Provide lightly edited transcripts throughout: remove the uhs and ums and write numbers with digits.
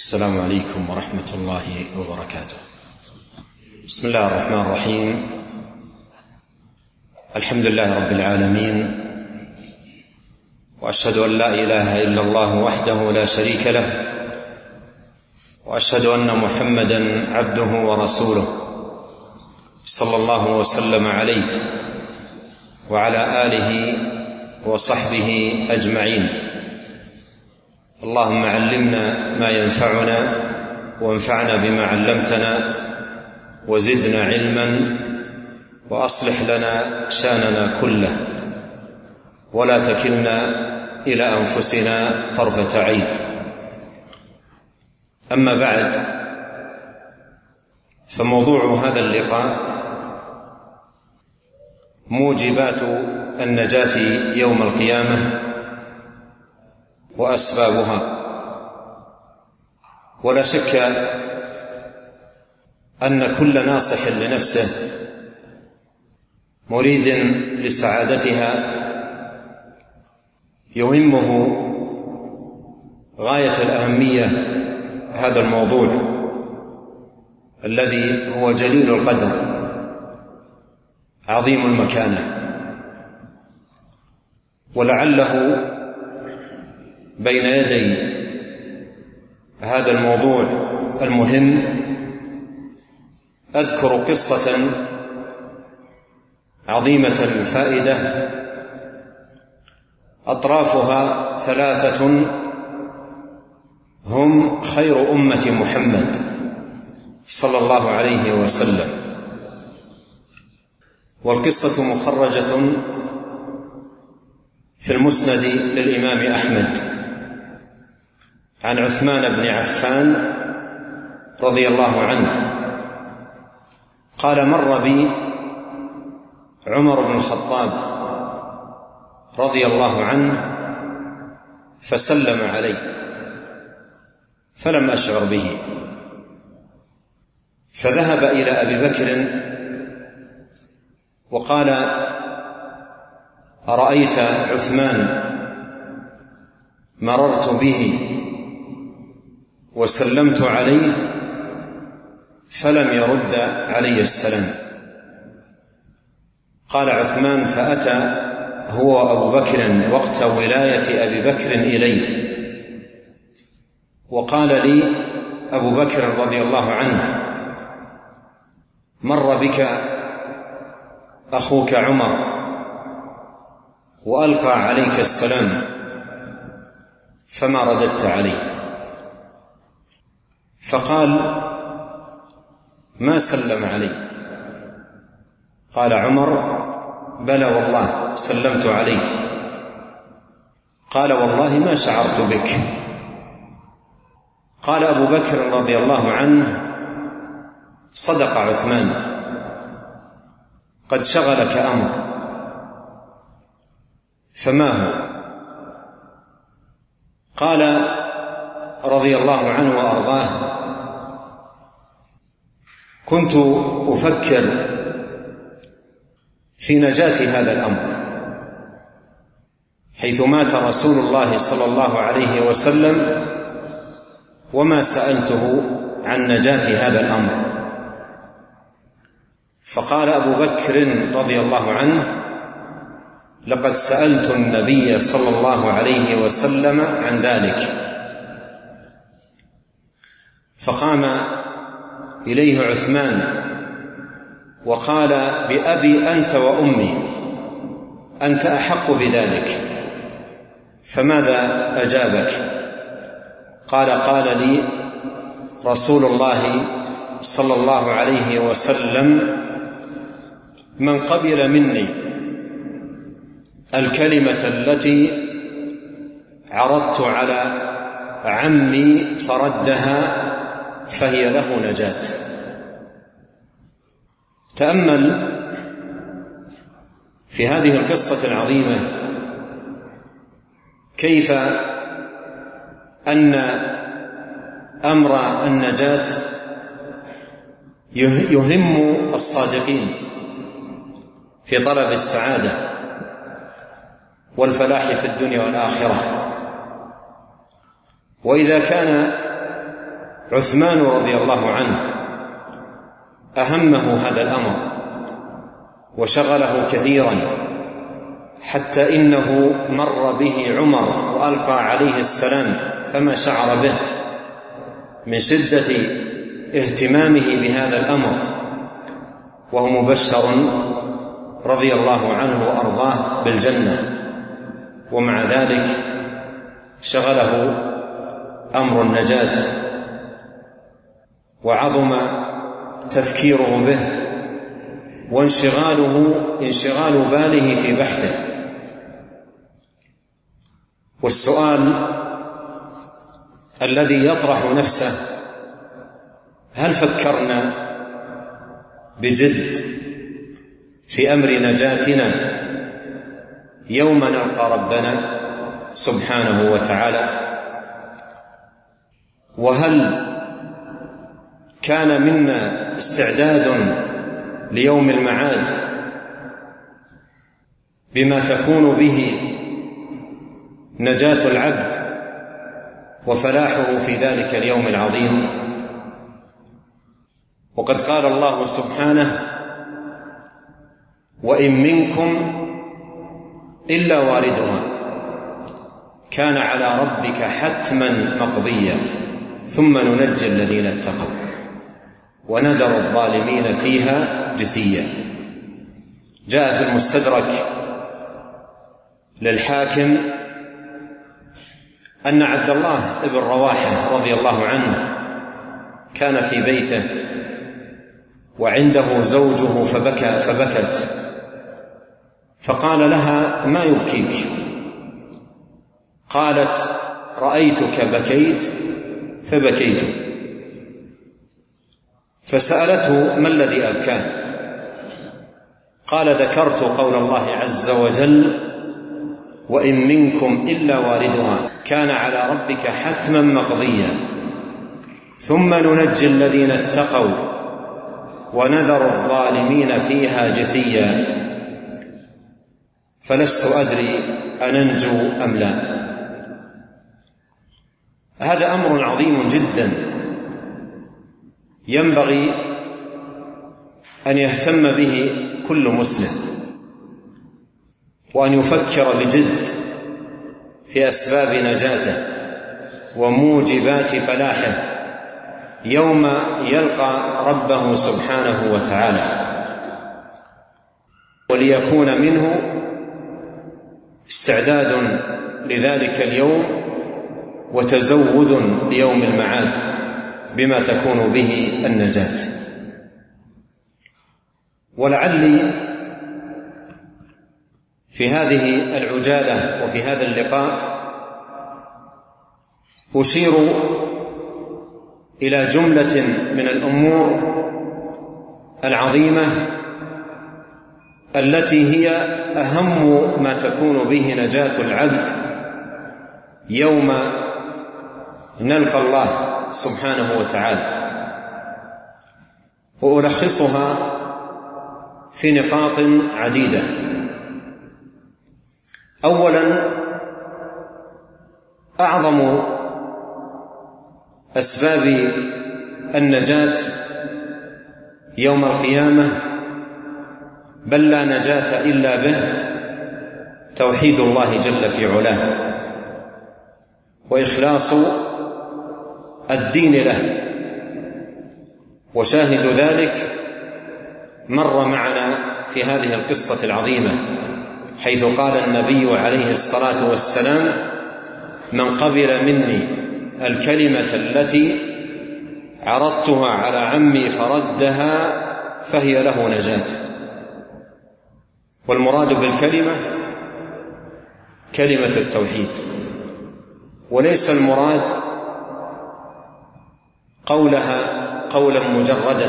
السلام عليكم ورحمة الله وبركاته. بسم الله الرحمن الرحيم. الحمد لله رب العالمين، وأشهد أن لا إله إلا الله وحده لا شريك له، وأشهد أن محمدا عبده ورسوله صلى الله وسلم عليه وعلى آله وصحبه أجمعين. اللهم علمنا ما ينفعنا وانفعنا بما علمتنا وزدنا علما، وأصلح لنا شأننا كله ولا تكلنا إلى أنفسنا طرفة عين. أما بعد، فموضوع هذا اللقاء موجبات النجاة يوم القيامة وأسبابها. ولا شك أن كل ناصح لنفسه مريد لسعادتها يهمه غاية الأهمية هذا الموضوع الذي هو جليل القدر عظيم المكانة، ولعله بين يدي هذا الموضوع المهم أذكر قصة عظيمة الفائدة أطرافها ثلاثة هم خير أمة محمد صلى الله عليه وسلم. والقصة مخرجة في المسند للإمام أحمد عن عثمان بن عفان رضي الله عنه قال: مر بي عمر بن الخطاب رضي الله عنه فسلم علي فلم أشعر به، فذهب إلى أبي بكر وقال: أرأيت عثمان مررت به وسلمت عليه فلم يرد علي السلام. قال عثمان: فأتى هو وأبو بكر وقت ولاية أبي بكر إلي، وقال لي أبو بكر رضي الله عنه: مر بك أخوك عمر وألقى عليك السلام فما رددت عليه. فقال: ما سلم علي. قال عمر: بلى والله سلمت عليك. قال: والله ما شعرت بك. قال أبو بكر رضي الله عنه: صدق عثمان، قد شغلك أمر. فما هو؟ قال رضي الله عنه وأرضاه: كنت أفكر في نجاة هذا الأمر، حيث مات رسول الله صلى الله عليه وسلم وما سألته عن نجاة هذا الأمر. فقال أبو بكر رضي الله عنه: لقد سألت النبي صلى الله عليه وسلم عن ذلك. فقام إليه عثمان وقال: بأبي أنت وأمي أنت أحق بذلك، فماذا أجابك؟ قال لي رسول الله صلى الله عليه وسلم: من قبل مني الكلمة التي عرضت على عمي فردها فهي له نجاة. تأمل في هذه القصة العظيمة كيف أن أمر النجاة يهم الصادقين في طلب السعادة والفلاح في الدنيا والآخرة. وإذا كان عثمان رضي الله عنه أهمه هذا الأمر وشغله كثيرا، حتى إنه مر به عمر وألقى عليه السلام فما شعر به من شدة اهتمامه بهذا الأمر، وهو مبشر رضي الله عنه وأرضاه بالجنة، ومع ذلك شغله أمر النجاة وعظم تفكيره به وانشغال باله في بحثه. والسؤال الذي يطرح نفسه: هل فكرنا بجد في أمر نجاتنا يوم نلقى ربنا سبحانه وتعالى؟ وهل كان منا استعداد ليوم المعاد بما تكون به نجاة العبد وفلاحه في ذلك اليوم العظيم؟ وقد قال الله سبحانه: وإن منكم إلا واردها كان على ربك حتما مقضيا ثم ننجي الذين اتقوا ونذر الظالمين فيها جثيا. جاء في المستدرك للحاكم أن عبد الله بن رواحة رضي الله عنه كان في بيته وعنده زوجه فبكت، فقال لها: ما يبكيك؟ قالت: رأيتك بكيت فبكيت. فسألته: ما الذي أبكاه؟ قال: ذكرت قول الله عز وجل: وإن منكم إلا واردها كان على ربك حتما مقضيا ثم ننجي الذين اتقوا ونذر الظالمين فيها جثيا فلست أدري أننجو أم لا. هذا أمر عظيم جدا ينبغي أن يهتم به كل مسلم، وأن يفكر بجد في أسباب نجاته وموجبات فلاحه يوم يلقى ربه سبحانه وتعالى، وليكون منه استعداد لذلك اليوم وتزود ليوم المعاد بما تكون به النجاة. ولعلي في هذه العجالة وفي هذا اللقاء أشير إلى جملة من الأمور العظيمة التي هي أهم ما تكون به نجاة العبد يوم نلقى الله سبحانه وتعالى، وألخصها في نقاط عديدة. أولا، أعظم أسباب النجاة يوم القيامة بل لا نجاة إلا به توحيد الله جل في علاه وإخلاص الدين له. وشاهد ذلك مر معنا في هذه القصة العظيمة، حيث قال النبي عليه الصلاة والسلام: من قبل مني الكلمة التي عرضتها على عمي فردها فهي له نجاة. والمراد بالكلمة كلمة التوحيد، وليس المراد قولها قولا مجردا،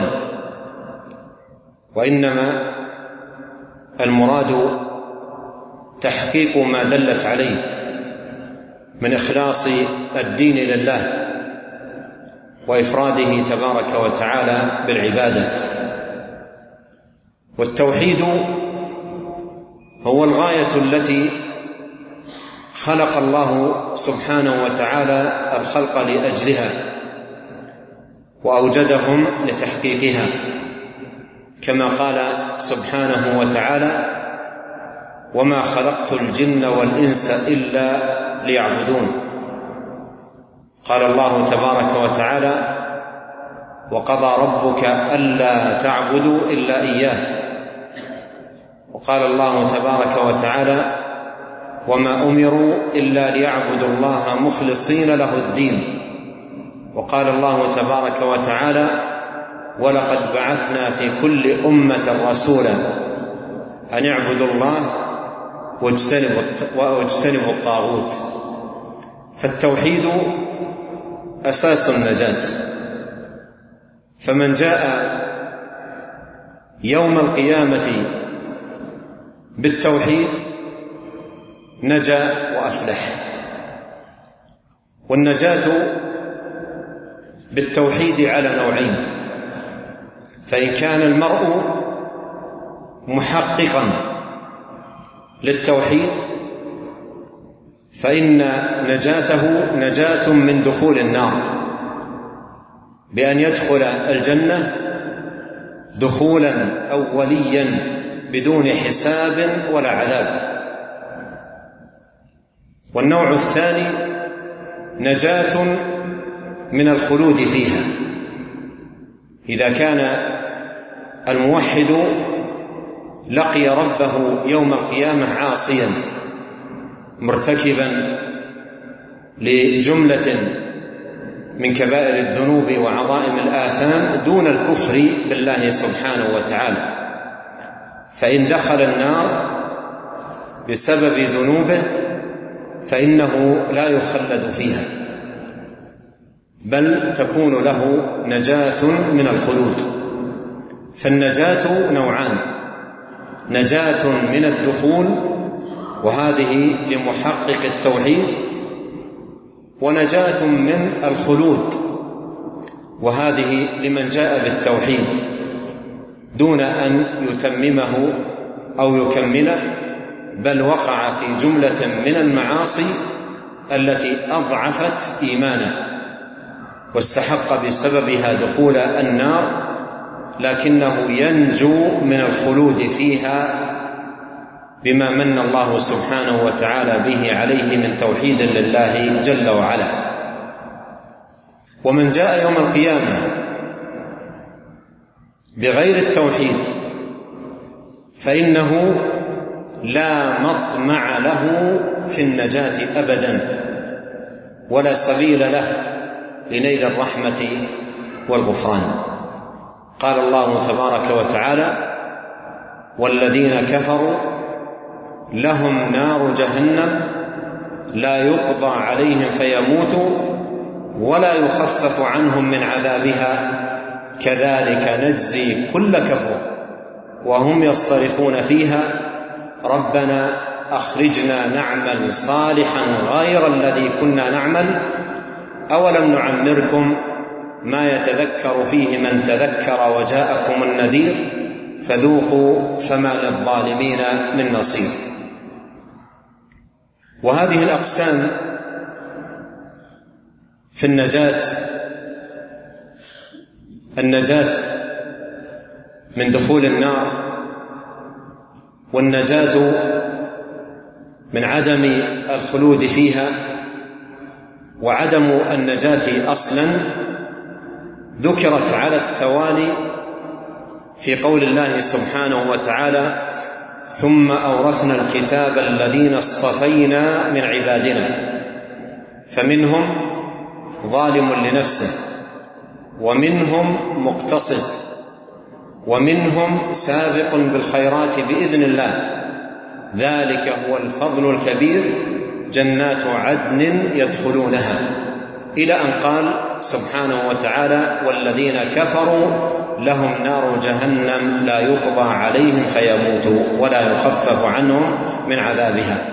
وإنما المراد تحقيق ما دلت عليه من إخلاص الدين لله وإفراده تبارك وتعالى بالعبادة. والتوحيد هو الغاية التي خلق الله سبحانه وتعالى الخلق لأجلها، وأوجدهم لتحقيقها، كما قال سبحانه وتعالى: وما خلقت الجن والإنس إلا ليعبدون. قال الله تبارك وتعالى: وقضى ربك ألا تعبدوا إلا إياه. وقال الله تبارك وتعالى: وما أمروا إلا ليعبدوا الله مخلصين له الدين. وقال الله تبارك وتعالى: ولقد بعثنا في كل أمة رسولا أن اعبدوا الله واجتنبوا الطاغوت. فالتوحيد أساس النجاة، فمن جاء يوم القيامة بالتوحيد نجا وأفلح. والنجاة بالتوحيد على نوعين: فإن كان المرء محققا للتوحيد فإن نجاته نجاة من دخول النار، بأن يدخل الجنة دخولا أوليا بدون حساب ولا عذاب. والنوع الثاني نجاة من الخلود فيها، إذا كان الموحد لقي ربه يوم القيامة عاصيا مرتكبا لجملة من كبائر الذنوب وعظائم الآثام دون الكفر بالله سبحانه وتعالى، فإن دخل النار بسبب ذنوبه فإنه لا يخلد فيها، بل تكون له نجاة من الخلود. فالنجاة نوعان: نجاة من الدخول وهذه لمحقق التوحيد، ونجاة من الخلود وهذه لمن جاء بالتوحيد دون أن يتممه أو يكمله، بل وقع في جملة من المعاصي التي أضعفت إيمانه واستحق بسببها دخول النار، لكنه ينجو من الخلود فيها بما من الله سبحانه وتعالى به عليه من توحيد لله جل وعلا. ومن جاء يوم القيامة بغير التوحيد فإنه لا مطمع له في النجاة أبدا، ولا سبيل له لنيل الرحمة والغفران. قال الله تبارك وتعالى: والذين كفروا لهم نار جهنم لا يقضى عليهم فيموتوا ولا يخفف عنهم من عذابها كذلك نجزي كل كفور وهم يصطرخون فيها ربنا أخرجنا نعمل صالحا غير الذي كنا نعمل أولم نعمركم ما يتذكر فيه من تذكر وجاءكم النذير فذوقوا فما للظالمين من نصير. وهذه الأقسام في النجاة من دخول النار، والنجاة من عدم الخلود فيها، وعدم النجاة أصلا، ذكرت على التوالي في قول الله سبحانه وتعالى: ثم أورثنا الكتاب الذين اصطفينا من عبادنا فمنهم ظالم لنفسه ومنهم مقتصد ومنهم سابق بالخيرات بإذن الله ذلك هو الفضل الكبير جنات عدن يدخلونها، إلى أن قال سبحانه وتعالى: والذين كفروا لهم نار جهنم لا يقضى عليهم فيموتوا ولا يخفف عنهم من عذابها.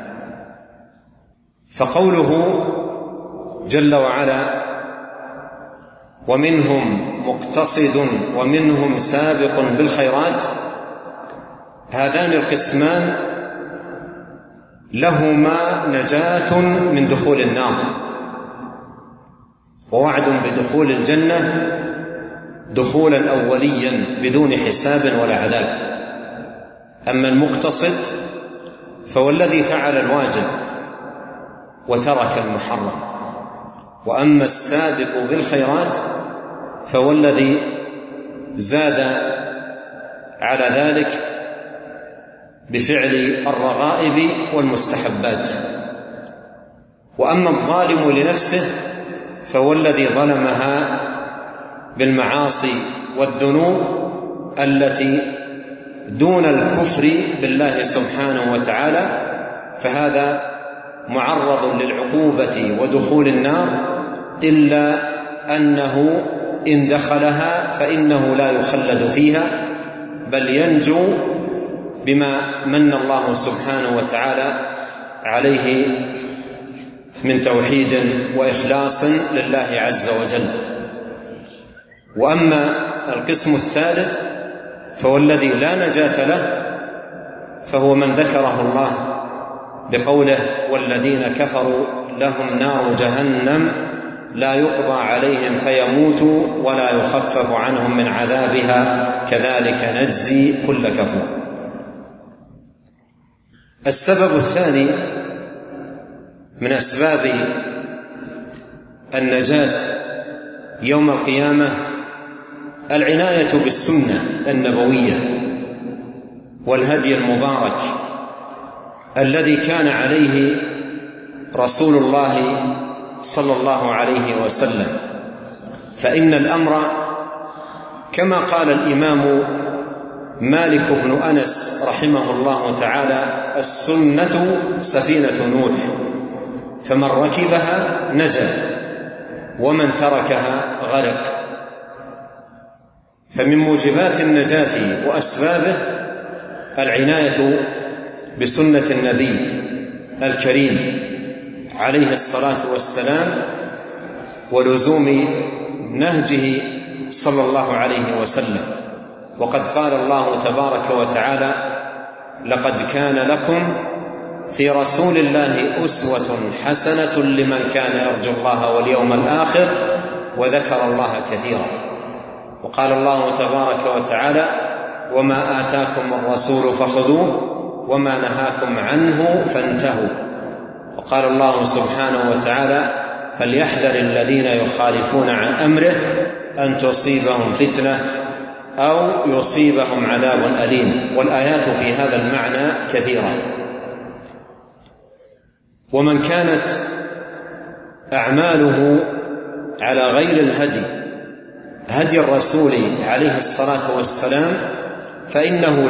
فقوله جل وعلا: ومنهم مقتصد ومنهم سابق بالخيرات، هذان القسمان لهما نجاة من دخول النار، ووعد بدخول الجنة دخولا أوليا بدون حساب ولا عذاب. أما المقتصد فهو الذي فعل الواجب وترك المحرم، وأما السابق بالخيرات فهو الذي زاد على ذلك بفعل الرغائب والمستحبات. وأما الظالم لنفسه فهو الذي ظلمها بالمعاصي والذنوب التي دون الكفر بالله سبحانه وتعالى، فهذا معرض للعقوبة ودخول النار، إلا أنه إن دخلها فإنه لا يخلد فيها، بل ينجو بما من الله سبحانه وتعالى عليه من توحيد وإخلاص لله عز وجل. وأما القسم الثالث فهو الذي لا نجاة له، فهو من ذكره الله بقوله: والذين كفروا لهم نار جهنم لا يقضى عليهم فيموتوا ولا يخفف عنهم من عذابها كذلك نجزي كل كفور. السبب الثاني من أسباب النجاة يوم القيامة العناية بالسنة النبوية والهدي المبارك الذي كان عليه رسول الله صلى الله عليه وسلم. فإن الأمر كما قال الإمام مالك بن أنس رحمه الله تعالى: السنة سفينة نوح، فمن ركبها نجا ومن تركها غرق. فمن موجبات النجاة وأسبابه العناية بسنة النبي الكريم عليه الصلاة والسلام ولزوم نهجه صلى الله عليه وسلم. وقد قال الله تبارك وتعالى: لقد كان لكم في رسول الله أسوة حسنة لمن كان يرجو الله واليوم الآخر وذكر الله كثيرا. وقال الله تبارك وتعالى: وما آتاكم الرسول فخذوه وما نهاكم عنه فانتهوا. وقال الله سبحانه وتعالى: فليحذر الذين يخالفون عن أمره أن تصيبهم فتنة أو يصيبهم عذاب أليم. والآيات في هذا المعنى كثيرة. ومن كانت أعماله على غير الهدي هدي الرسول عليه الصلاة والسلام فإنه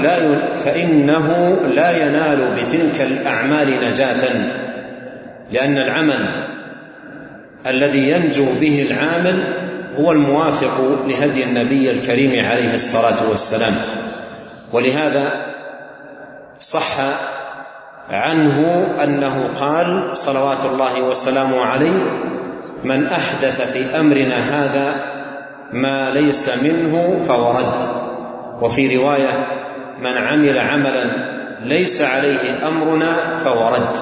لا ينال بتلك الأعمال نجاة، لأن العمل الذي ينجو به العامل هو الموافق لهدي النبي الكريم عليه الصلاة والسلام. ولهذا صح عنه أنه قال صلوات الله وسلامه عليه: من أحدث في أمرنا هذا ما ليس منه فهو رد. وفي رواية: من عمل عملا ليس عليه أمرنا فهو رد.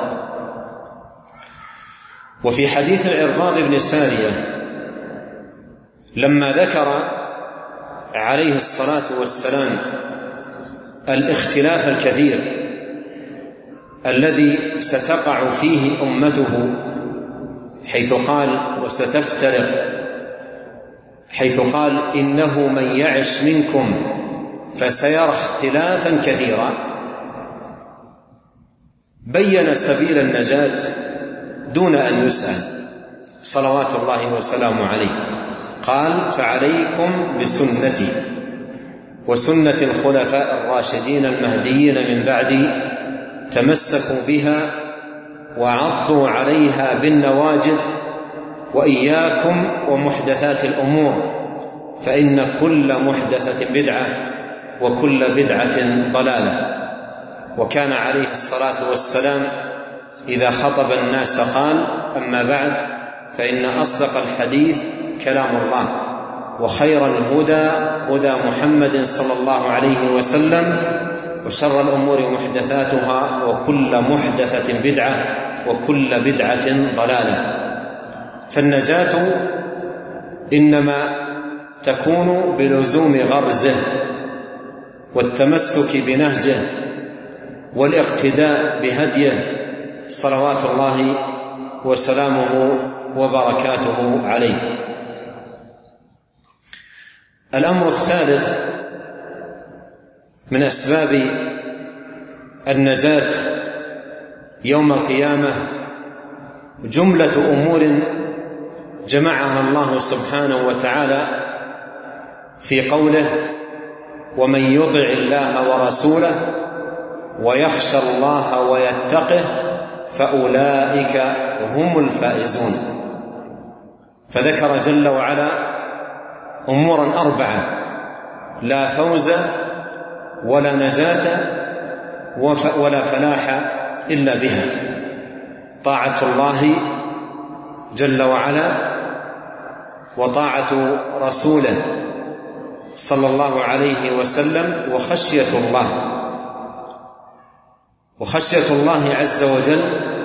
وفي حديث العرباض بن سارية لما ذكر عليه الصلاة والسلام الاختلاف الكثير الذي ستقع فيه أمته، حيث قال: وستفترق، حيث قال: إنه من يعش منكم فسيرى اختلافا كثيرا، بين سبيل النجاة دون أن يسأل صلوات الله وسلامه عليه. قال: فعليكم بسنتي وسنة الخلفاء الراشدين المهديين من بعدي، تمسكوا بها وعضوا عليها بالنواجذ، وإياكم ومحدثات الأمور، فإن كل محدثة بدعة وكل بدعة ضلالة. وكان عليه الصلاة والسلام إذا خطب الناس قال: أما بعد، فإن أصدق الحديث كلام الله، وخير الهدى هدى محمد صلى الله عليه وسلم، وشر الأمور محدثاتها، وكل محدثة بدعة، وكل بدعة ضلالة. فالنجاة إنما تكون بلزوم غرزه والتمسك بنهجه والاقتداء بهديه صلوات الله وسلامه وبركاته عليه. الأمر الثالث من أسباب النجاة يوم القيامة جملة أمور جمعها الله سبحانه وتعالى في قوله: ومن يطع الله ورسوله ويخشى الله ويتقه فأولئك هم الفائزون. فذكر جل وعلا أمورا 4 لا فوز ولا نجاة ولا فلاح إلا بها: طاعة الله جل وعلا، وطاعة رسوله صلى الله عليه وسلم، وخشية الله. وخشية الله عز وجل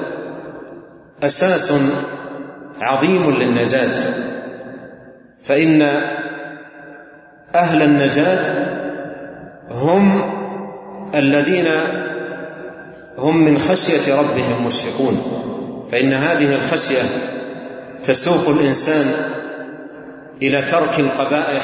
أساس عظيم للنجاة، فإن أهل النجاة هم الذين هم من خشية ربهم مشفقون، فإن هذه الخشية تسوق الإنسان إلى ترك القبائح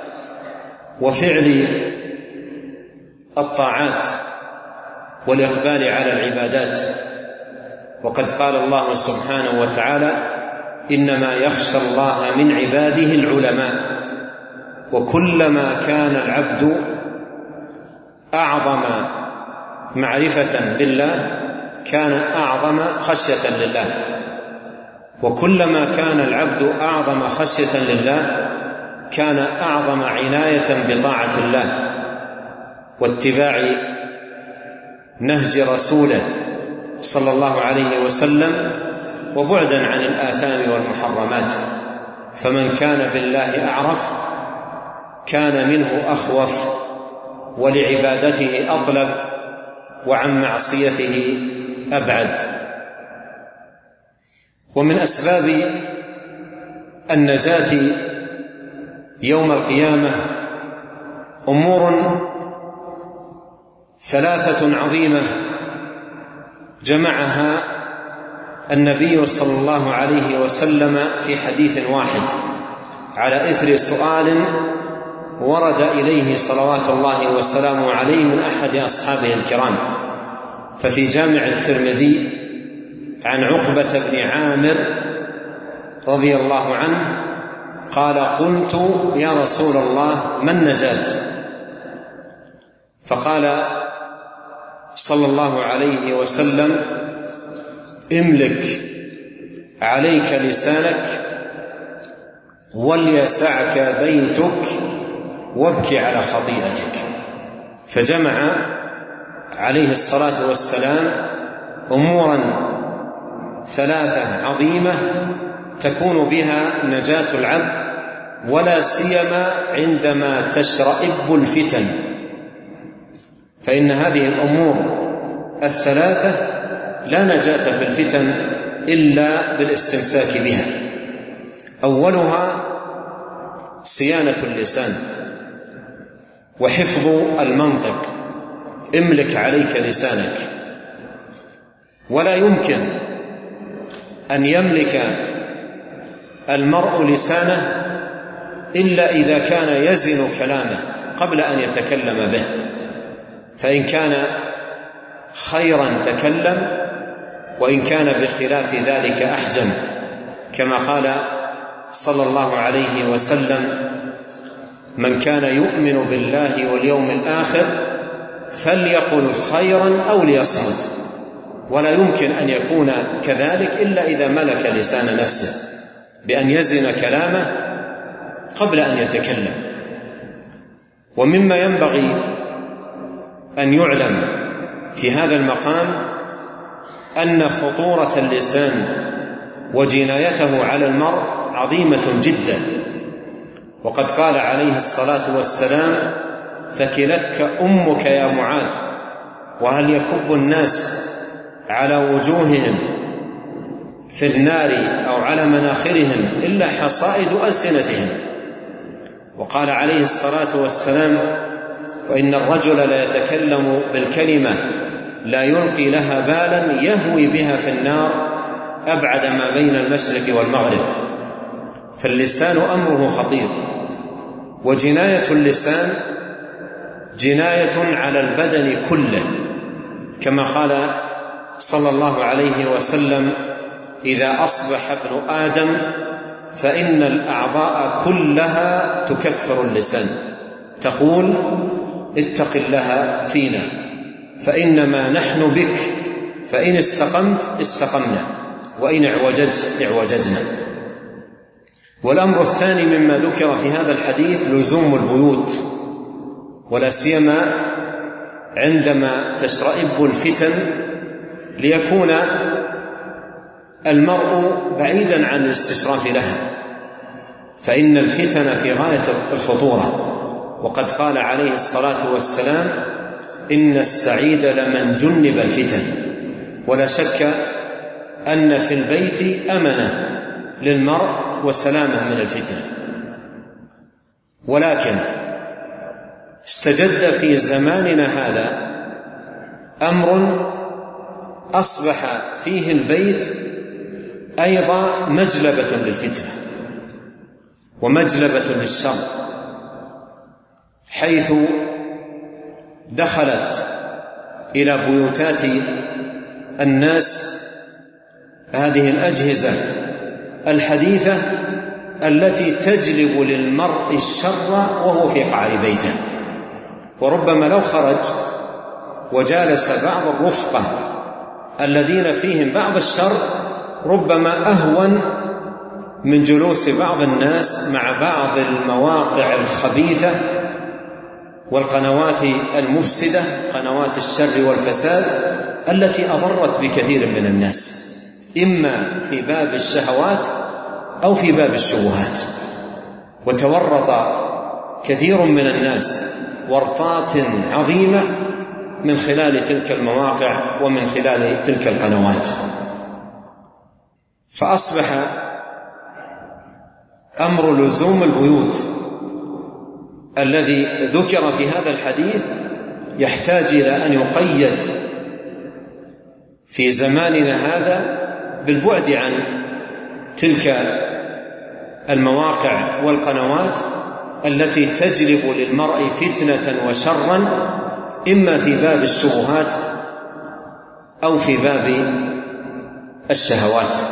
وفعل الطاعات والإقبال على العبادات. وقد قال الله سبحانه وتعالى: إنما يخشى الله من عباده العلماء. وكلما كان العبد أعظم معرفة بالله كان أعظم خشية لله، وكلما كان العبد أعظم خشية لله كان أعظم عناية بطاعة الله واتباع نهج رسوله صلى الله عليه وسلم، وبعدا عن الآثام والمحرمات. فمن كان بالله أعرف كان منه أخوف، ولعبادته أطلب، وعن معصيته أبعد. ومن أسباب النجاة يوم القيامة أمور 3 عظيمة جمعها النبي صلى الله عليه وسلم في حديث واحد على إثر سؤال ورد إليه صلوات الله وسلامه عليه من أحد أصحابه الكرام. ففي جامع الترمذي عن عقبة بن عامر رضي الله عنه قال: قلت يا رسول الله ما النجاة؟ فقال صلى الله عليه وسلم: املك عليك لسانك وليسعك بيتك وابكي على خطيئتك. فجمع عليه الصلاة والسلام أمورا 3 عظيمة تكون بها نجاة العبد، ولا سيما عندما تشرئب الفتن، فإن هذه الأمور 3 لا نجاة في الفتن إلا بالاستمساك بها. أولها صيانة اللسان وحفظ المنطق. املك عليك لسانك. ولا يمكن أن يملك المرء لسانه إلا إذا كان يزن كلامه قبل أن يتكلم به، فإن كان خيرا تكلم، وإن كان بخلاف ذلك أحجم، كما قال صلى الله عليه وسلم: من كان يؤمن بالله واليوم الآخر فليقل خيرا أو ليصمت. ولا يمكن أن يكون كذلك إلا إذا ملك لسان نفسه بأن يزن كلامه قبل أن يتكلم. ومما ينبغي أن يعلم في هذا المقام أن خطورة اللسان وجنايته على المرء عظيمة جدا. وقد قال عليه الصلاة والسلام: ثكلتك أمك يا معاذ. وهل يكب الناس على وجوههم في النار أو على مناخرهم إلا حصائد ألسنتهم. وقال عليه الصلاة والسلام: وإن الرجل ليتكلم بالكلمة لا يلقي لها بالا يهوي بها في النار أبعد ما بين المشرق والمغرب. فاللسان أمره خطير، وجناية اللسان جناية على البدن كله، كما قال صلى الله عليه وسلم: إذا أصبح ابن آدم فإن الأعضاء كلها تكفر اللسان، تقول: اتق الله فينا فإنما نحن بك، فإن استقمت استقمنا وإن اعوججت اعوججنا. والأمر الثاني مما ذكر في هذا الحديث لزوم البيوت، ولا سيما عندما تشرئب الفتن، ليكون المرء بعيدا عن الاستشراف لها، فإن الفتن في غاية الخطورة. وقد قال عليه الصلاة والسلام: إن السعيد لمن جنب الفتن. ولا شك أن في البيت أمنة للمرء وسلامة من الفتنة، ولكن استجد في زماننا هذا أمر أصبح فيه البيت أيضا مجلبة للفتنة ومجلبة للشر، حيث دخلت إلى بيوتات الناس هذه الأجهزة الحديثة التي تجلب للمرء الشر وهو في قعر بيته. وربما لو خرج وجالس بعض الرفقة الذين فيهم بعض الشر ربما أهون من جلوس بعض الناس مع بعض المواقع الخبيثة والقنوات المفسدة، قنوات الشر والفساد التي أضرت بكثير من الناس، إما في باب الشهوات أو في باب الشبهات. وتورط كثير من الناس ورطات عظيمة من خلال تلك المواقع ومن خلال تلك القنوات. فأصبح أمر لزوم البيوت الذي ذكر في هذا الحديث يحتاج إلى أن يقيد في زماننا هذا بالبعد عن تلك المواقع والقنوات التي تجلب للمرء فتنة وشرا، إما في باب الشبهات أو في باب الشهوات.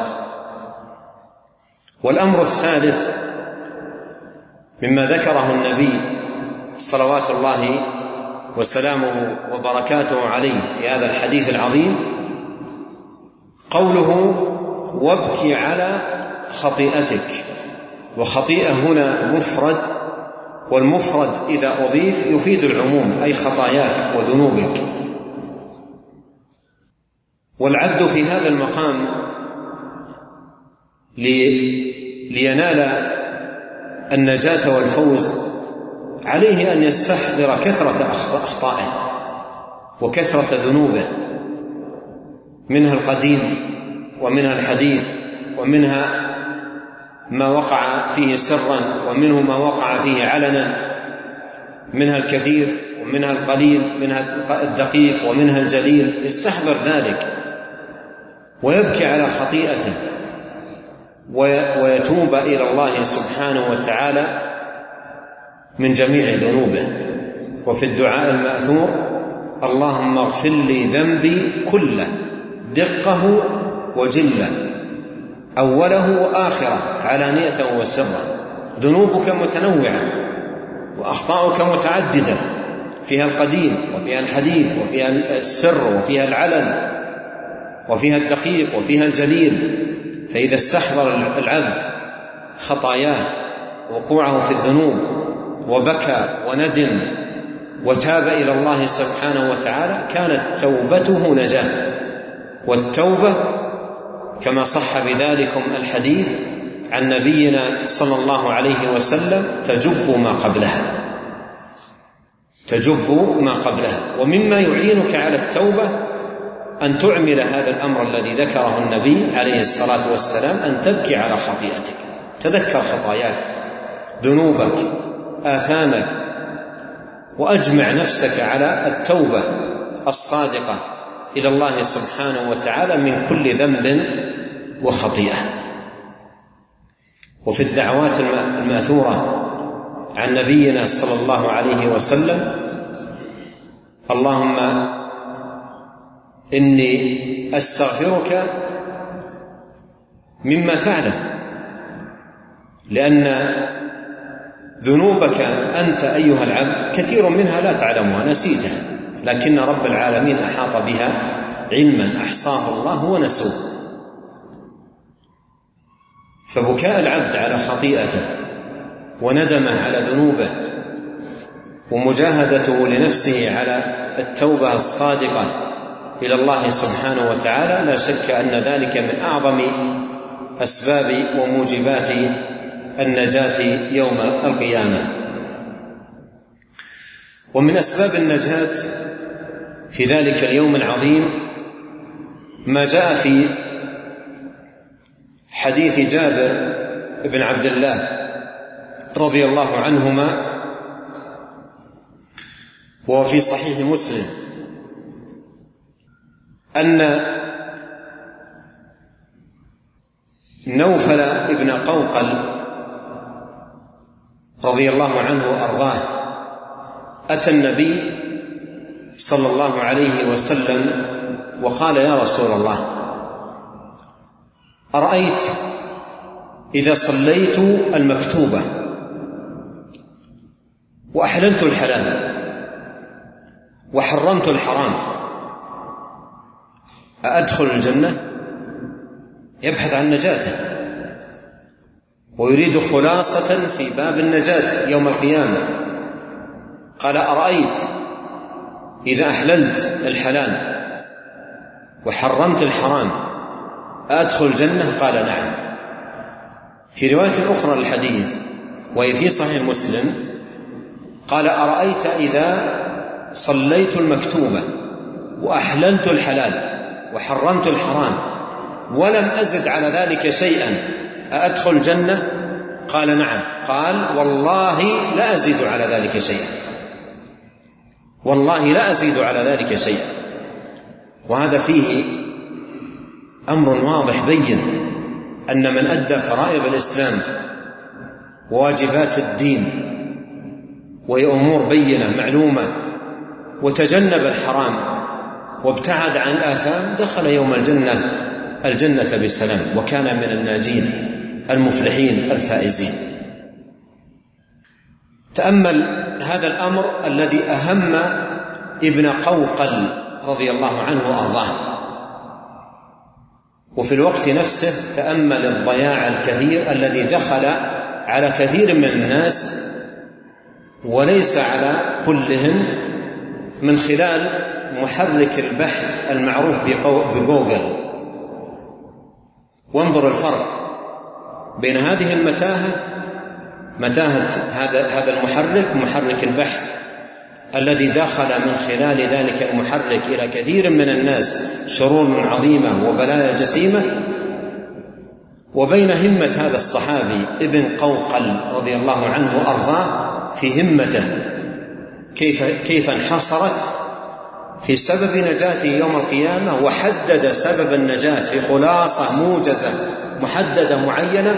والأمر الثالث مما ذكره النبي صلوات الله وسلامه وبركاته عليه في هذا الحديث العظيم قوله: وابكي على خطيئتك. وخطيئة هنا مفرد، والمفرد إذا أضيف يفيد العموم، أي خطاياك وذنوبك. والعبد في هذا المقام لينال النجاة والفوز عليه أن يستحضر كثرة أخطائه وكثرة ذنوبه، منها القديم ومنها الحديث، ومنها ما وقع فيه سرا ومنه ما وقع فيه علنا، منها الكثير ومنها القليل، منها الدقيق ومنها الجليل. يستحضر ذلك ويبكي على خطيئته ويتوب إلى الله سبحانه وتعالى من جميع ذنوبه. وفي الدعاء المأثور: اللهم اغفر لي ذنبي كله دقه وجله، أوله وآخره، علانيته وسره. ذنوبك متنوعة وأخطاؤك متعددة، فيها القديم وفيها الحديث وفيها السر وفيها العلن وفيها الدقيق وفيها الجليل. فإذا استحضر العبد خطاياه وقوعه في الذنوب وبكى وندم وتاب إلى الله سبحانه وتعالى كانت توبته نجاة. والتوبة كما صح بذلكم الحديث عن نبينا صلى الله عليه وسلم تجب ما قبلها. ومما يعينك على التوبة أن تعمل هذا الأمر الذي ذكره النبي عليه الصلاة والسلام، أن تبكي على خطيئتك، تذكر خطاياك، ذنوبك، آثامك، وأجمع نفسك على التوبة الصادقة إلى الله سبحانه وتعالى من كل ذنب وخطيئة. وفي الدعوات المأثورة عن نبينا صلى الله عليه وسلم: اللهم إني أستغفرك مما تعلم، لأن ذنوبك أنت أيها العبد كثير منها لا تعلمها، نسيتها، لكن رب العالمين أحاط بها علما أحصاه الله ونسوه. فبكاء العبد على خطيئته وندمه على ذنوبه ومجاهدته لنفسه على التوبة الصادقة إلى الله سبحانه وتعالى لا شك أن ذلك من أعظم أسباب وموجبات النجاة يوم القيامة. ومن أسباب النجاة في ذلك اليوم العظيم ما جاء في حديث جابر بن عبد الله رضي الله عنهما، وهو في صحيح مسلم، أن نوفل ابن قوقل رضي الله عنه وأرضاه أتى النبي صلى الله عليه وسلم وقال: يا رسول الله، أرأيت إذا صليت المكتوبة وأحللت الحلال وحرمت الحرام أأدخل الجنة؟ يبحث عن نجاته ويريد خلاصة في باب النجاة يوم القيامة. قال: أرأيت إذا أحللت الحلال وحرمت الحرام أدخل الجنة؟ قال: نعم. في رواية أخرى للحديث وهي في صحيح مسلم قال: أرأيت إذا صليت المكتوبة وأحللت الحلال وحرمت الحرام ولم أزد على ذلك شيئا أأدخل الجنة؟ قال: نعم. قال: والله لا أزيد على ذلك شيئا، والله لا أزيد على ذلك شيئا. وهذا فيه أمر واضح بين أن من أدى فرائض الإسلام وواجبات الدين وهي أمور بينة معلومة وتجنب الحرام وابتعد عن الآثام دخل يوم الجنة بسلام، وكان من الناجين المفلحين الفائزين. تأمل هذا الأمر الذي أهم ابن قوقل رضي الله عنه وأرضاه، وفي الوقت نفسه تأمل الضياع الكثير الذي دخل على كثير من الناس وليس على كلهم من خلال محرك البحث المعروف بجوجل. وانظر الفرق بين هذه متاهة هذا المحرك، محرك البحث الذي دخل من خلال ذلك المحرك إلى كثير من الناس شرور عظيمة وبلايا جسيمة، وبين همة هذا الصحابي ابن قوقل رضي الله عنه وأرضاه في همته كيف انحصرت في سبب نجاته يوم القيامة، وحدد سبب النجاة في خلاصة موجزة محددة معينة،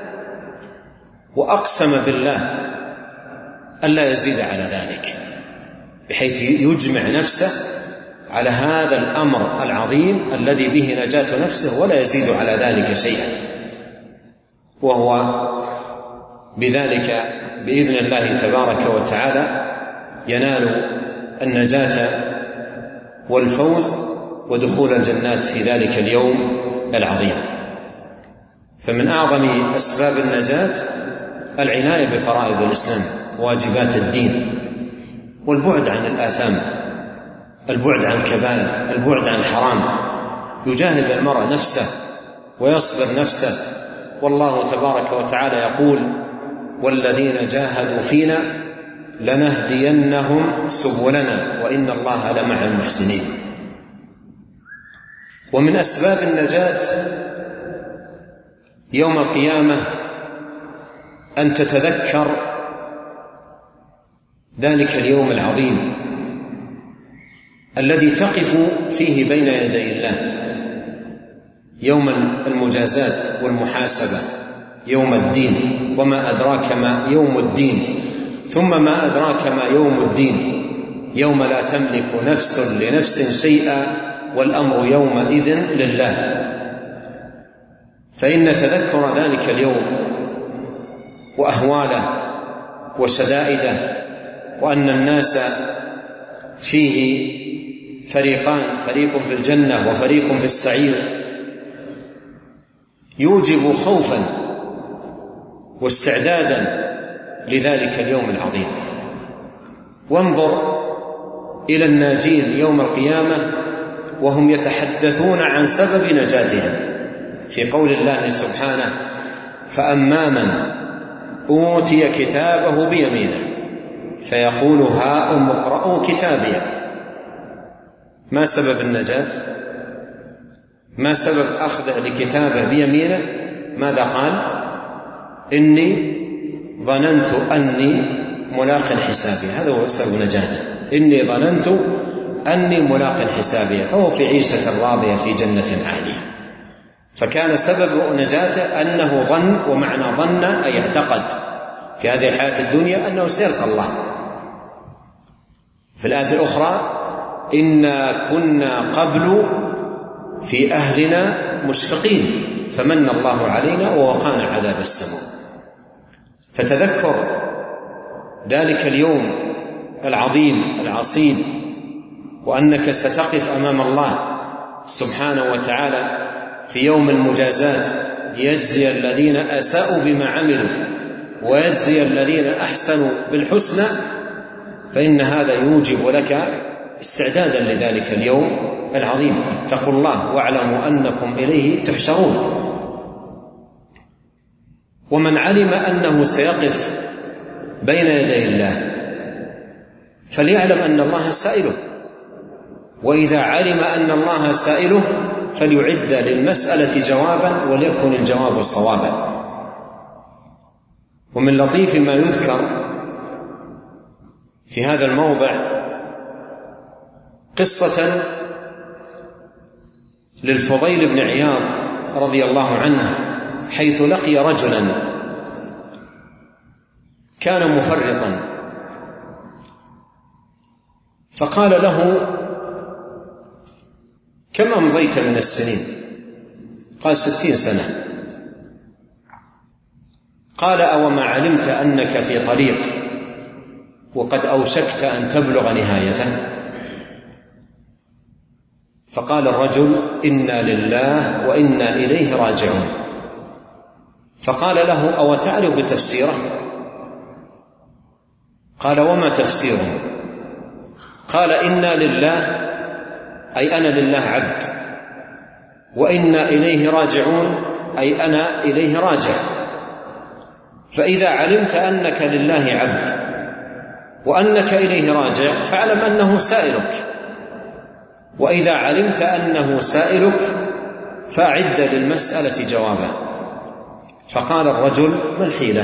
وأقسم بالله ألا يزيد على ذلك، بحيث يجمع نفسه على هذا الأمر العظيم الذي به نجاة نفسه ولا يزيد على ذلك شيئا، وهو بذلك بإذن الله تبارك وتعالى ينال النجاة والفوز ودخول الجنات في ذلك اليوم العظيم. فمن أعظم أسباب النجاة العناية بفرائض الإسلام واجبات الدين، والبعد عن الآثام، البعد عن الكبائر، البعد عن الحرام. يجاهد المرء نفسه ويصبر نفسه، والله تبارك وتعالى يقول: والذين جاهدوا فينا لنهدينهم سبلنا وإن الله لمع المحسنين. ومن أسباب النجاة يوم القيامة أن تتذكر ذلك اليوم العظيم الذي تقف فيه بين يدي الله، يوم المجازات والمحاسبة، يوم الدين. وما أدراك ما يوم الدين، ثم ما أدراك ما يوم الدين، يوم لا تملك نفس لنفس شيئا والأمر يومئذ لله. فإن تذكر ذلك اليوم وأهواله وشدائده، وأن الناس فيه فريقان، فريق في الجنة وفريق في السعير، يوجب خوفا واستعدادا لذلك اليوم العظيم. وانظر إلى الناجين يوم القيامة وهم يتحدثون عن سبب نجاتهم في قول الله سبحانه: فأما من أوتي كتابه بيمينه فيقول هاؤم اقرءوا كتابيه. ما سبب النجاة؟ ما سبب أخذه لكتابه بيمينه؟ ماذا قال؟ إني ظننت أني ملاق حسابي. هذا هو سبب نجاته، إني ظننت أني ملاق حسابي، فهو في عيشة راضية في جنة عالية. فكان سبب نجاته أنه ظن، ومعنى ظن أي اعتقد في هذه الحياة الدنيا أنه سيلقى الله. في الآية الأخرى: إنا كنا قبل في أهلنا مشفقين فمن الله علينا ووقانا عذاب السموم. فتذكر ذلك اليوم العظيم العصيب، وأنك ستقف أمام الله سبحانه وتعالى في يوم المجازات ليجزي الذين أساءوا بما عملوا ويجزي الذين أحسنوا بالحسنى. فإن هذا يوجب لك استعدادا لذلك اليوم العظيم. اتقوا الله واعلموا أنكم إليه تحشرون. ومن علم أنه سيقف بين يدي الله فليعلم أن الله سائله، وإذا علم أن الله سائله فليعد للمسألة جوابا وليكن الجواب صوابا. ومن لطيف ما يذكر في هذا الموضع قصة للفضيل بن عياض رضي الله عنه، حيث لقي رجلا كان مفرطا، فقال له: كم أمضيت من السنين؟ قال: 60 سنة. قال: أوما علمت أنك في طريق وقد أوشكت أن تبلغ نهايته؟ فقال الرجل: إنا لله وإنا إليه راجعون. فقال له: أو تعرف تفسيره؟ قال: وما تفسيره؟ قال: إنا لله أي أنا لله عبد، وإنا إليه راجعون أي أنا إليه راجع. فإذا علمت أنك لله عبد وأنك إليه راجع فاعلم أنه سائلك، وإذا علمت أنه سائلك فأعد للمسألة جوابا. فقال الرجل: ما الحيلة؟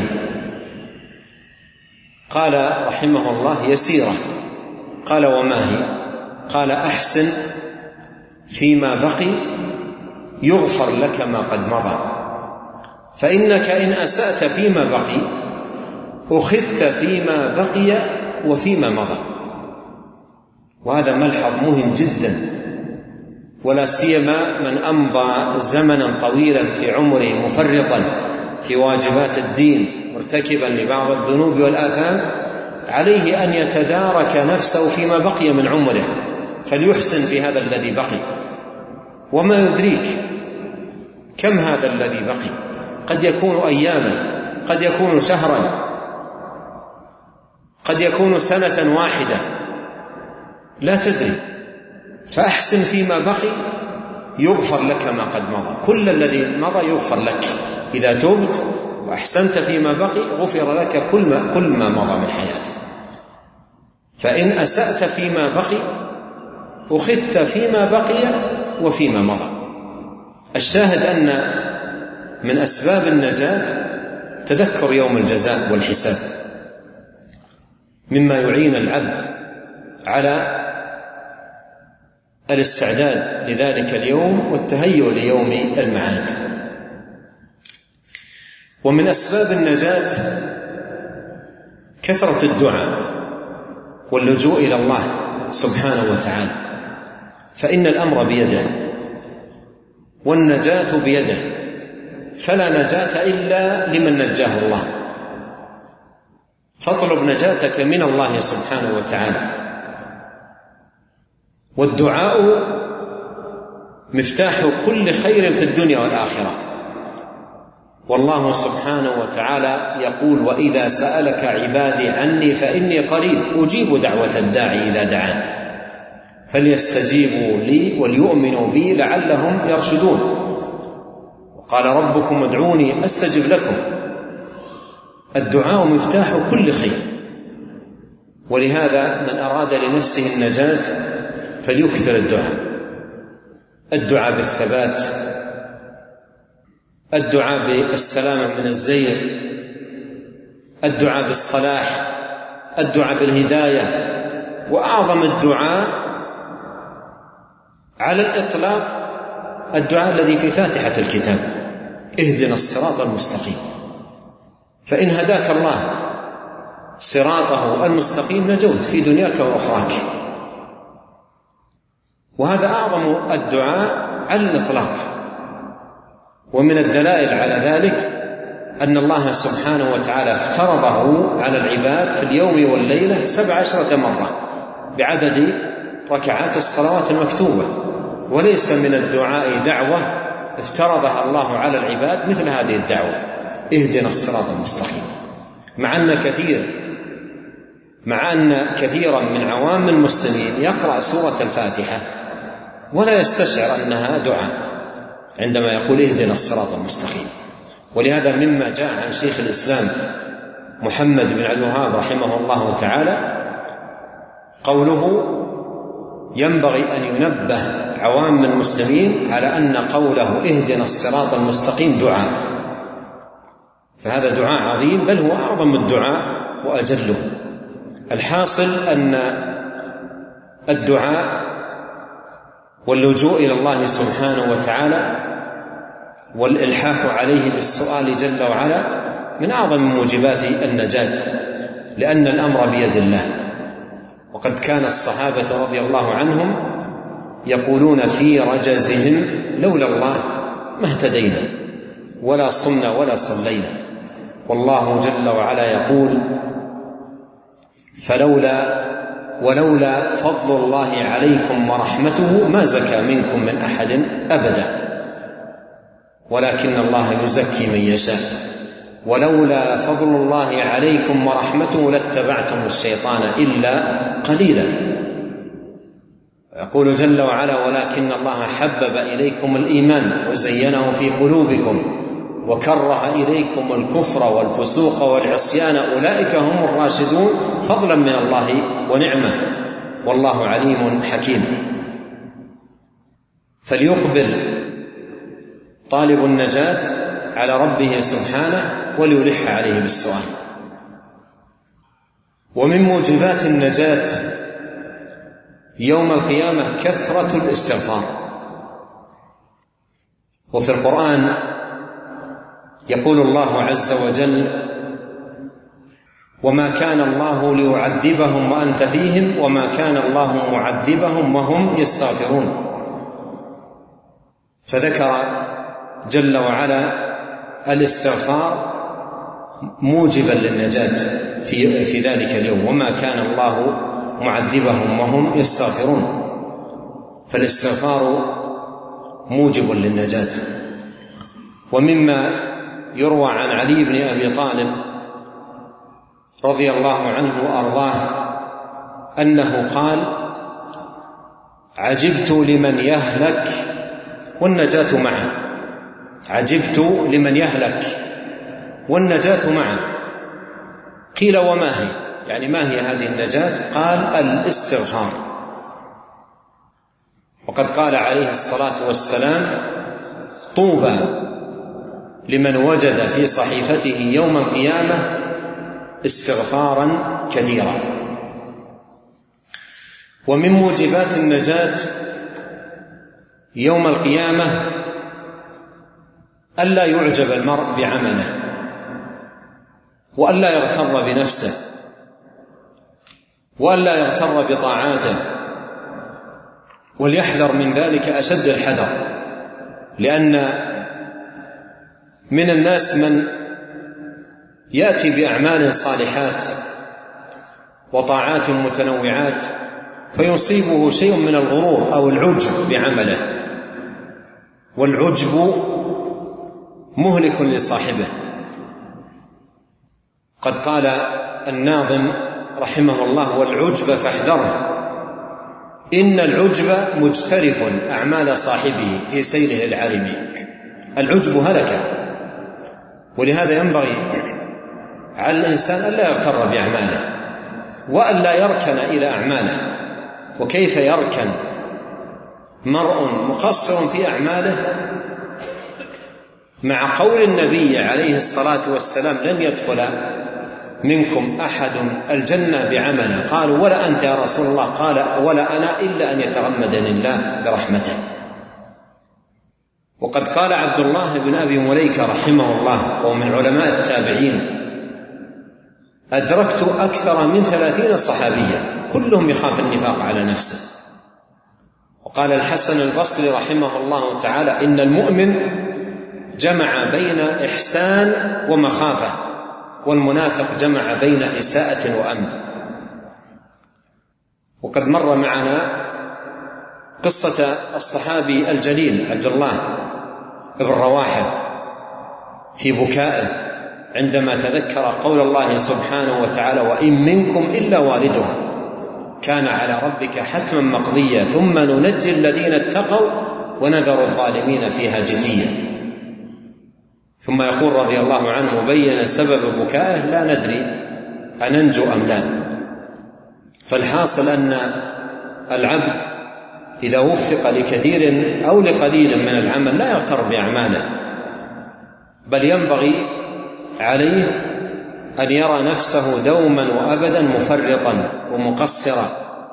قال رحمه الله: يسيرة. قال: وما هي؟ قال: أحسن فيما بقي يغفر لك ما قد مضى، فإنك إن أسأت فيما بقي أخذت فيما بقي وفيما مضى. وهذا ملحظ مهم جدا، ولا سيما من أمضى زمنا طويلا في عمره مفرطا في واجبات الدين مرتكبا لبعض الذنوب والآثام، عليه أن يتدارك نفسه فيما بقي من عمره فليحسن في هذا الذي بقي. وما يدريك كم هذا الذي بقي؟ قد يكون أياما، قد يكون شهرا، قد يكون سنة واحدة، لا تدري. فأحسن فيما بقي يغفر لك ما قد مضى. كل الذي مضى يغفر لك إذا تبت وأحسنت فيما بقي، غفر لك كل ما مضى من حياتك. فإن أسأت فيما بقي أخذت فيما بقي وفيما مضى. الشاهد أن من أسباب النجاة تذكر يوم الجزاء والحساب، مما يعين العبد على الاستعداد لذلك اليوم والتهيؤ ليوم المعاد. ومن أسباب النجاة كثرة الدعاء واللجوء إلى الله سبحانه وتعالى، فإن الأمر بيده والنجاة بيده، فلا نجاة إلا لمن نجاه الله، فاطلب نجاتك من الله سبحانه وتعالى. والدعاء مفتاح كل خير في الدنيا والآخرة، والله سبحانه وتعالى يقول: وإذا سألك عبادي عني فإني قريب أجيب دعوة الداعي إذا دعان فليستجيبوا لي وليؤمنوا بي لعلهم يرشدون. وقال ربكم ادعوني أستجب لكم. الدعاء مفتاح كل خير، ولهذا من أراد لنفسه النجاة فليكثر الدعاء بالثبات، الدعاء بالسلامة من الزيغ، الدعاء بالصلاح، الدعاء بالهداية. وأعظم الدعاء على الإطلاق الدعاء الذي في فاتحة الكتاب: اهدنا الصراط المستقيم. فإن هداك الله صراطه المستقيم نجوت في دنياك وأخراك. وهذا أعظم الدعاء على الإطلاق. ومن الدلائل على ذلك أن الله سبحانه وتعالى افترضه على العباد في اليوم والليلة 17 مرة بعدد ركعات الصلوات المكتوبة، وليس من الدعاء دعوة افترضها الله على العباد مثل هذه الدعوة: اهدنا الصراط المستقيم. مع أن كثيرا من عوام المسلمين يقرأ سورة الفاتحة ولا يستشعر أنها دعاء عندما يقول اهدنا الصراط المستقيم. ولهذا مما جاء عن شيخ الإسلام محمد بن عبد الوهاب رحمه الله تعالى قوله: ينبغي أن ينبه عوام المسلمين على أن قوله اهدنا الصراط المستقيم دعاء، فهذا دعاء عظيم، بل هو أعظم الدعاء وأجله. الحاصل أن الدعاء واللجوء إلى الله سبحانه وتعالى والإلحاح عليه بالسؤال جل وعلا من أعظم موجبات النجاة، لأن الأمر بيد الله. وقد كان الصحابة رضي الله عنهم يقولون في رجزهم: لولا الله ما اهتدينا ولا صمنا ولا صلينا. والله جل وعلا يقول: ولولا فضل الله عليكم ورحمته ما زكى منكم من أحد أبدا ولكن الله يزكي من يشاء ولولا فضل الله عليكم ورحمته لاتبعتم الشيطان إلا قليلا. يقول جل وعلا: ولكن الله حبب إليكم الإيمان وزينه في قلوبكم وكره إليكم الكفر والفسوق والعصيان أولئك هم الراشدون فضلا من الله ونعمة والله عليم حكيم. فليقبل طالب النجاة على ربه سبحانه وليلح عليه بالسؤال. ومن موجبات النجاة يوم القيامة كثرة الاستغفار. وفي القرآن يقول الله عز وجل: وما كان الله ليعذبهم وأنت فيهم وما كان الله معذبهم وهم يستغفرون. فذكر جل وعلا الاستغفار موجبا للنجاة في ذلك اليوم: وما كان الله معذبهم وهم يستغفرون. فالاستغفار موجب للنجاة. ومما يروى عن علي بن أبي طالب رضي الله عنه وأرضاه أنه قال: عجبت لمن يهلك والنجاة معه. عجبت لمن يهلك والنجاة معه. قيل: وما هي؟ يعني ما هي هذه النجاة؟ قال: الاستغفار. وقد قال عليه الصلاة والسلام: طوبى لمن وجد في صحيفته يوم القيامة استغفارا كثيرا. ومن موجبات النجاة يوم القيامة ألا يعجب المرء بعمله، وألا يغتر بنفسه، وألا يغتر بطاعاته، وليحذر من ذلك أشد الحذر، لأن من الناس من يأتي بأعمال صالحات وطاعات متنوعات فيصيبه شيء من الغرور أو العجب بعمله، والعجب مهلك لصاحبه. قد قال الناظم رحمه الله: والعجب فاحذره، إن العجب مجترف أعمال صاحبه في سيره العرم. العجب هلكة، ولهذا ينبغي على الإنسان ألا يغتر بأعماله وألا يركن إلى أعماله. وكيف يركن مرء مقصر في أعماله مع قول النبي عليه الصلاة والسلام: لن يدخل منكم أحد الجنة بعمله. قالوا: ولا أنت يا رسول الله؟ قال: ولا أنا، إلا أن يتغمدني الله برحمته. وقد قال عبد الله بن أبي مليكة رحمه الله، وهو من علماء التابعين: أدركت أكثر من 30 صحابيا كلهم يخاف النفاق على نفسه. وقال الحسن البصري رحمه الله تعالى: إن المؤمن جمع بين إحسان ومخافة، والمنافق جمع بين إساءة وأمن. وقد مر معنا قصة الصحابي الجليل عبد الله بن رواحة في بكائه عندما تذكر قول الله سبحانه وتعالى: وإن منكم إلا واردها كان على ربك حتما مقضيا ثم ننجي الذين اتقوا ونذر الظالمين فيها جثيا. ثم يقول رضي الله عنه مبينا سبب بكائه: لا ندري أننجو أم لا. فالحاصل أن العبد إذا وفق لكثير أو لقليل من العمل لا يغتر بأعماله، بل ينبغي عليه أن يرى نفسه دوما وأبدا مفرطا ومقصرا،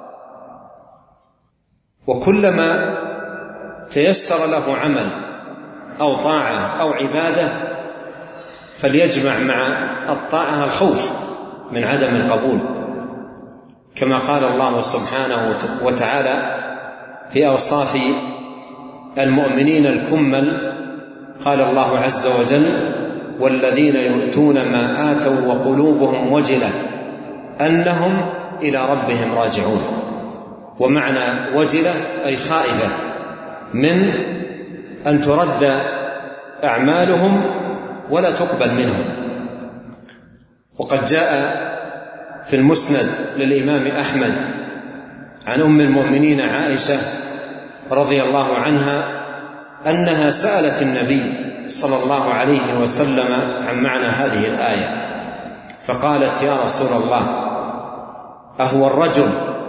وكلما تيسر له عمل أو طاعة أو عبادة فليجمع مع الطاعة الخوف من عدم القبول، كما قال الله سبحانه وتعالى في أوصاف المؤمنين الكمل. قال الله عز وجل: والذين يؤتون ما آتوا وقلوبهم وجلة أنهم إلى ربهم راجعون. ومعنى وجلة أي خائفة من أن ترد أعمالهم ولا تقبل منهم. وقد جاء في المسند للإمام أحمد عن أم المؤمنين عائشة رضي الله عنها أنها سألت النبي صلى الله عليه وسلم عن معنى هذه الآية، فقالت: يا رسول الله، أهو الرجل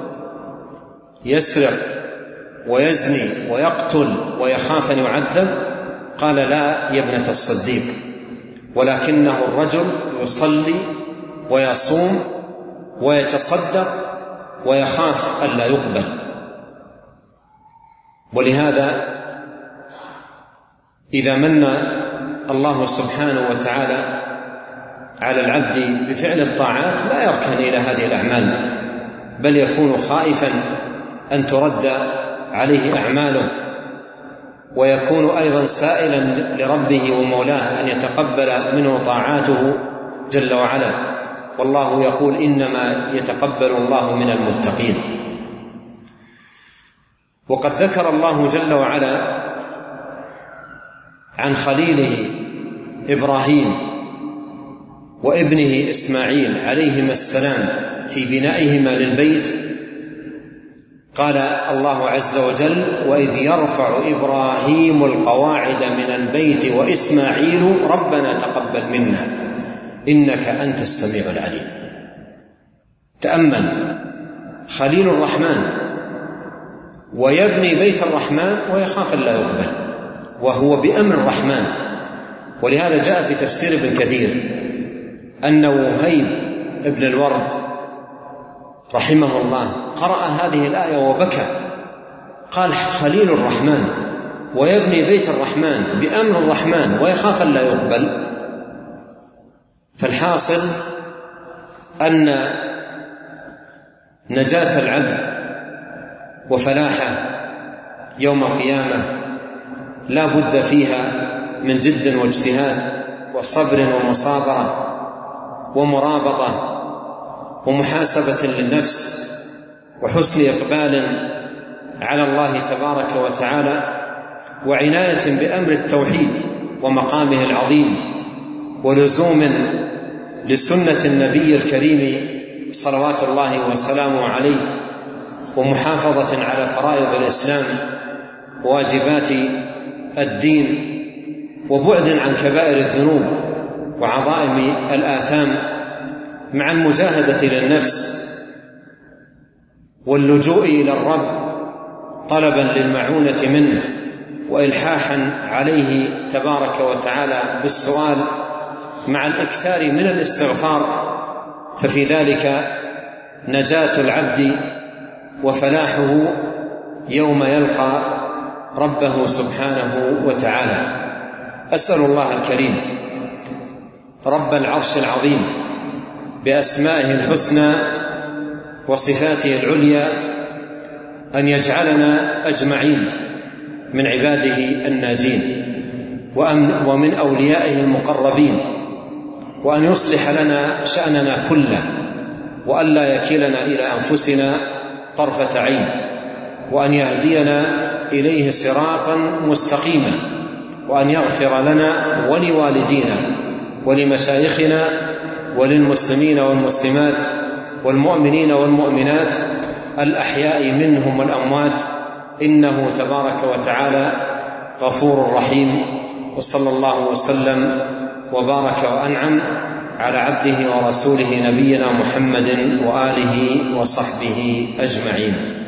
يسرق ويزني ويقتل ويخاف أن يعذب؟ قال: لا يا ابنة الصديق، ولكنه الرجل يصلي ويصوم ويتصدق ويخاف ألا يقبل. ولهذا إذا من الله سبحانه وتعالى على العبد بفعل الطاعات لا يركن إلى هذه الأعمال، بل يكون خائفا أن ترد عليه أعماله، ويكون أيضا سائلا لربه ومولاه أن يتقبل منه طاعاته جل وعلا. والله يقول: إنما يتقبل الله من المتقين. وقد ذكر الله جل وعلا عن خليله إبراهيم وابنه إسماعيل عليهما السلام في بنائهما للبيت. قال الله عز وجل: وإذ يرفع إبراهيم القواعد من البيت وإسماعيل ربنا تقبل منا إنك أنت السميع العليم. تأمل، خليل الرحمن ويبني بيت الرحمن ويخاف ألا يقبل، وهو بأمر الرحمن. ولهذا جاء في تفسير ابن كثير أن وهيب ابن الورد رحمه الله قرأ هذه الآية وبكى، قال خليل الرحمن ويبني بيت الرحمن بأمر الرحمن ويخاف أن لا يقبل. فالحاصل أن نجاة العبد وفلاحه يوم القيامة لا بد فيها من جد واجتهاد وصبر ومصابرة ومرابطة ومحاسبة للنفس وحسن إقبال على الله تبارك وتعالى وعناية بأمر التوحيد ومقامه العظيم ولزوم لسنة النبي الكريم صلوات الله وسلامه عليه ومحافظة على فرائض الإسلام وواجبات الدين وبعد عن كبائر الذنوب وعظائم الآثام مع المجاهدة للنفس واللجوء إلى الرب طلبا للمعونة منه وإلحاحا عليه تبارك وتعالى بالسؤال مع الإكثار من الاستغفار. ففي ذلك نجاة العبد وفلاحه يوم يلقى ربه سبحانه وتعالى. أسأل الله الكريم رب العرش العظيم بأسمائه الحسنى وصفاته العليا أن يجعلنا أجمعين من عباده الناجين ومن أوليائه المقربين، وأن يصلح لنا شأننا كله، وأن لا يكلنا إلى أنفسنا طرفة عين، وأن يهدينا إليه صراطا مستقيما، وأن يغفر لنا ولوالدينا ولمشايخنا وللمسلمين والمسلمات والمؤمنين والمؤمنات الأحياء منهم والأموات، إنه تبارك وتعالى غفور رحيم. وصلى الله وسلم وبارك وأنعم على عبده ورسوله نبينا محمد وآله وصحبه أجمعين.